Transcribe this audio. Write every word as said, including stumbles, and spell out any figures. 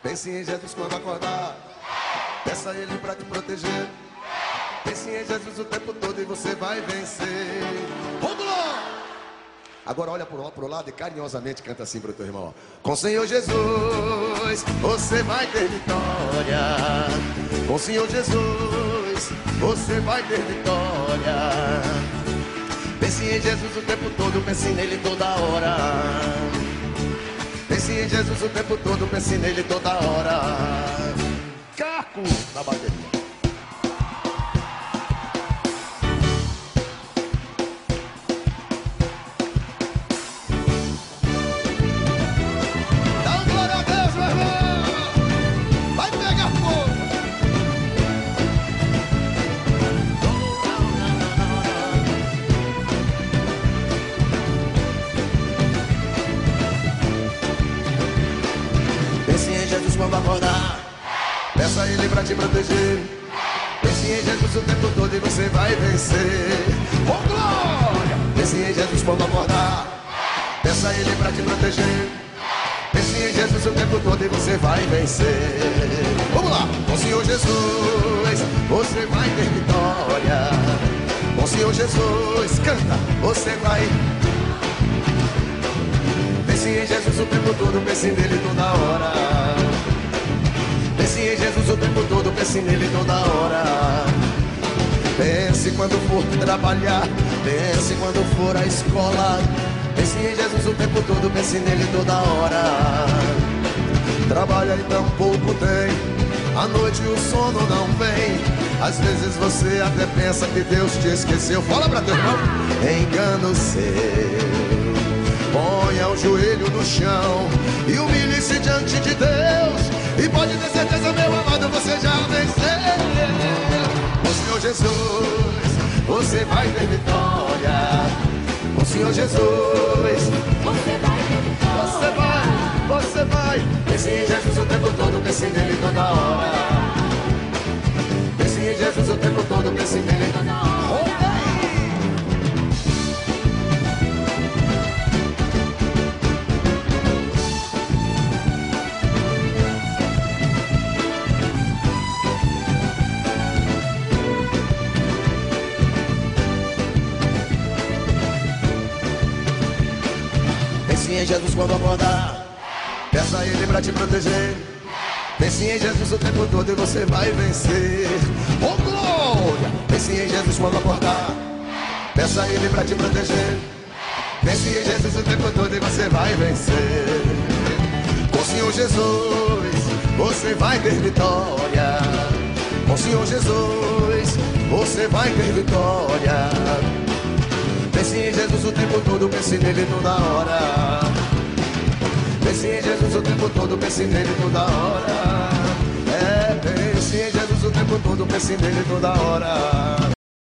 Pense em Jesus quando acordar. Peça a Ele pra te proteger. Pense em Jesus o tempo todo e você vai vencer. Vamos lá! Agora olha pro, pro lado e carinhosamente canta assim pro teu irmão. Com o Senhor Jesus você vai ter vitória. Com o Senhor Jesus você vai ter vitória. Pense em Jesus o tempo todo, pense nele toda hora. Pense em Jesus o tempo todo, pense nele toda hora. Caco na bateria. Quando acordar, peça a Ele pra te proteger. Pense em Jesus o tempo todo e você vai vencer. Oh glória! Pense em Jesus quando acordar, peça a Ele pra te proteger. Pense em Jesus o tempo todo e você vai vencer. Vamos lá! Com o Senhor Jesus você vai ter vitória. Com o Senhor Jesus, canta, você vai. Pense em Jesus o tempo todo, pense nele toda hora. Pense em Jesus o tempo todo, pense nele toda hora. Pense quando for trabalhar, pense quando for à escola. Pense em Jesus o tempo todo, pense nele toda hora. Trabalha e tão pouco tem, à noite o sono não vem. Às vezes você até pensa que Deus te esqueceu. Fala pra teu irmão. Engano seu. Ponha o joelho no chão e humilhe-se diante de Deus. E pode ter certeza, meu amado, você já venceu. Com o Senhor Jesus você vai ter vitória. Com o Senhor Jesus você vai ter vitória. Você vai, você vai. Pense em Jesus o tempo todo, pense nele toda hora. Pense em Jesus o tempo todo, pense nele toda hora. Pense em Jesus quando acordar, peça a Ele pra te proteger. Pense em Jesus o tempo todo e você vai vencer. Oh glória! Pense em Jesus quando acordar, peça a Ele pra te proteger. Pense em Jesus o tempo todo e você vai vencer. Com o Senhor Jesus você vai ter vitória. Com o Senhor Jesus você vai ter vitória. Pense em Jesus o tempo todo, pense nele toda hora. Pense em Jesus o tempo todo, pense nele toda hora. É, pense em Jesus o tempo todo, pense nele toda hora.